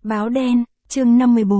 Báo đen, chương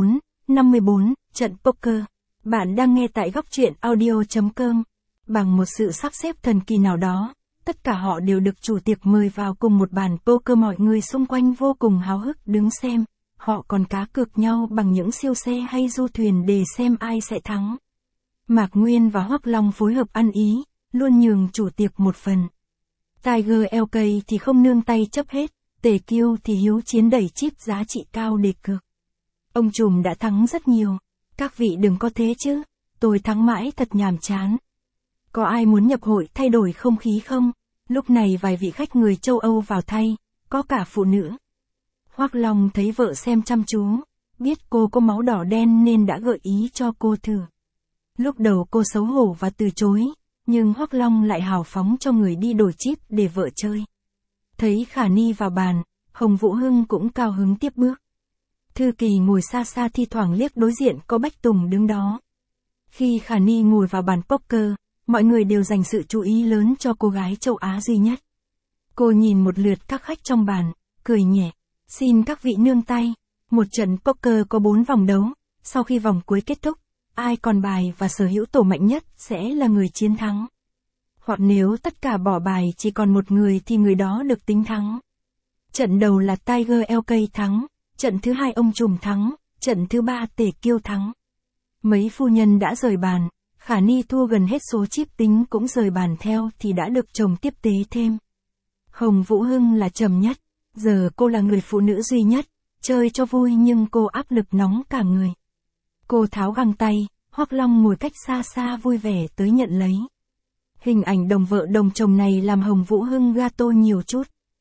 54, trận poker. Bạn đang nghe tại góc truyện audio.com. Bằng một sự sắp xếp thần kỳ nào đó, tất cả họ đều được chủ tiệc mời vào cùng một bàn poker, mọi người xung quanh vô cùng háo hức đứng xem. Họ còn cá cược nhau bằng những siêu xe hay du thuyền để xem ai sẽ thắng. Mạc Nguyên và Hoắc Long phối hợp ăn ý, luôn nhường chủ tiệc một phần. Tiger LK thì không nương tay chấp hết, Tề Kiêu thì hiếu chiến đẩy chip giá trị cao để cược. Ông trùm đã thắng rất nhiều, các vị đừng có thế chứ, tôi thắng mãi thật nhàm chán. Có ai muốn nhập hội thay đổi không khí không? Lúc này vài vị khách người châu Âu vào thay, có cả phụ nữ. Hoắc Long thấy vợ xem chăm chú, biết cô có máu đỏ đen nên đã gợi ý cho cô thử. Lúc đầu cô xấu hổ và từ chối, nhưng Hoắc Long lại hào phóng cho người đi đổi chip để vợ chơi. Thấy Khả Ni vào bàn, Hồng Vũ Hưng cũng cao hứng tiếp bước. Thư Kỳ ngồi xa xa thi thoảng liếc đối diện có Bách Tùng đứng đó. Khi Khả Ni ngồi vào bàn poker, mọi người đều dành sự chú ý lớn cho cô gái châu Á duy nhất. Cô nhìn một lượt các khách trong bàn, cười nhẹ. Xin các vị nương tay, một trận poker có 4 vòng đấu, sau khi vòng cuối kết thúc, ai còn bài và sở hữu tổ mạnh nhất sẽ là người chiến thắng. Hoặc nếu tất cả bỏ bài chỉ còn một người thì người đó được tính thắng. Trận đầu là Tiger LK thắng, trận thứ hai ông trùm thắng, trận thứ ba Tề Kiêu thắng. Mấy phu nhân đã rời bàn, Khả Ni thua gần hết số chip tính cũng rời bàn theo thì đã được chồng tiếp tế thêm. Hồng Vũ Hưng là trầm nhất, giờ cô là người phụ nữ duy nhất, chơi cho vui nhưng cô áp lực nóng cả người. Cô tháo găng tay, Hoắc Long ngồi cách xa xa vui vẻ tới nhận lấy. Hình ảnh đồng vợ đồng chồng này làm Hồng Vũ Hưng gato nhiều chút.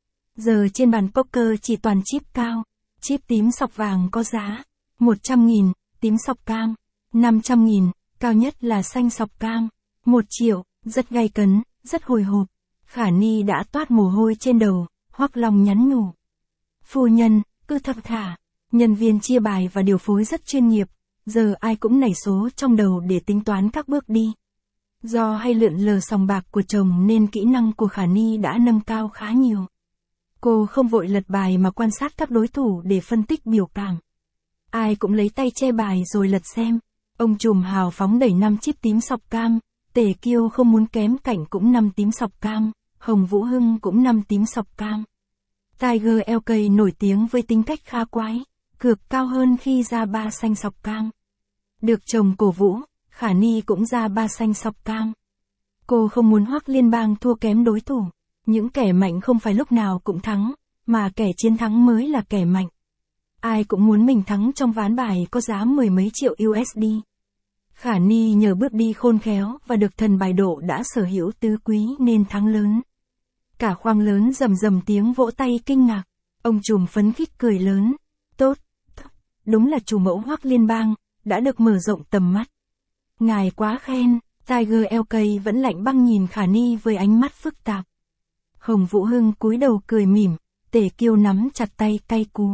Giờ trên bàn poker chỉ toàn chip cao, chip tím sọc vàng có giá 100.000, tím sọc cam 500.000, cao nhất là xanh sọc cam 1 triệu, rất gay cấn, rất hồi hộp. Khả Ni đã toát mồ hôi trên đầu, Hoắc Long nhắn nhủ. Phu nhân, cứ thập thả, nhân viên chia bài và điều phối rất chuyên nghiệp, giờ ai cũng nảy số trong đầu để tính toán các bước đi. Do hay lượn lờ sòng bạc của chồng nên kỹ năng của Khả Ni đã nâng cao khá nhiều. Cô không vội lật bài mà quan sát các đối thủ để phân tích biểu cảm. Ai cũng lấy tay che bài rồi lật xem. Ông trùm hào phóng đẩy 5 chip tím sọc cam, Tề Kiêu không muốn kém cảnh cũng 5 tím sọc cam, Hồng Vũ Hưng cũng 5 tím sọc cam. Tiger LK nổi tiếng với tính cách khá quái, cược cao hơn khi ra 3 xanh sọc cam. Được chồng cổ vũ, Khả Ni cũng ra 3 xanh sọc cam. Cô không muốn Hoắc Liên bang thua kém đối thủ. Những kẻ mạnh không phải lúc nào cũng thắng, mà kẻ chiến thắng mới là kẻ mạnh. Ai cũng muốn mình thắng trong ván bài có giá 10 mấy triệu USD. Khả Ni nhờ bước đi khôn khéo và được thần bài độ đã sở hữu tứ quý nên thắng lớn. Cả khoang lớn rầm rầm tiếng vỗ tay kinh ngạc. Ông trùm phấn khích cười lớn. Tốt, đúng là chủ mẫu Hoắc Liên bang, đã được mở rộng tầm mắt. Ngài quá khen. Tiger LK vẫn lạnh băng nhìn Khả Ni với ánh mắt phức tạp. Hồng Vũ Hưng cúi đầu cười mỉm, Tề Kiêu nắm chặt tay cay cú.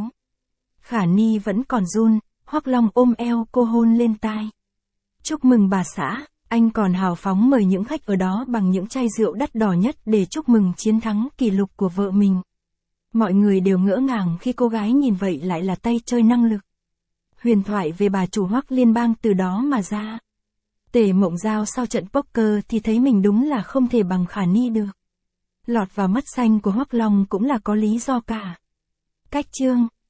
Khả Ni vẫn còn run, Hoắc Long ôm eo cô hôn lên tai. Chúc mừng bà xã, anh còn hào phóng mời những khách ở đó bằng những chai rượu đắt đỏ nhất để chúc mừng chiến thắng kỷ lục của vợ mình. Mọi người đều ngỡ ngàng khi cô gái nhìn vậy lại là tay chơi năng lực. Huyền thoại về bà chủ Hoắc Liên bang từ đó mà ra. Tề Mộng Giao sau trận poker thì thấy mình đúng là không thể bằng Khả Ni được. Lọt vào mắt xanh của Hoắc Long cũng là có lý do cả. Cách chương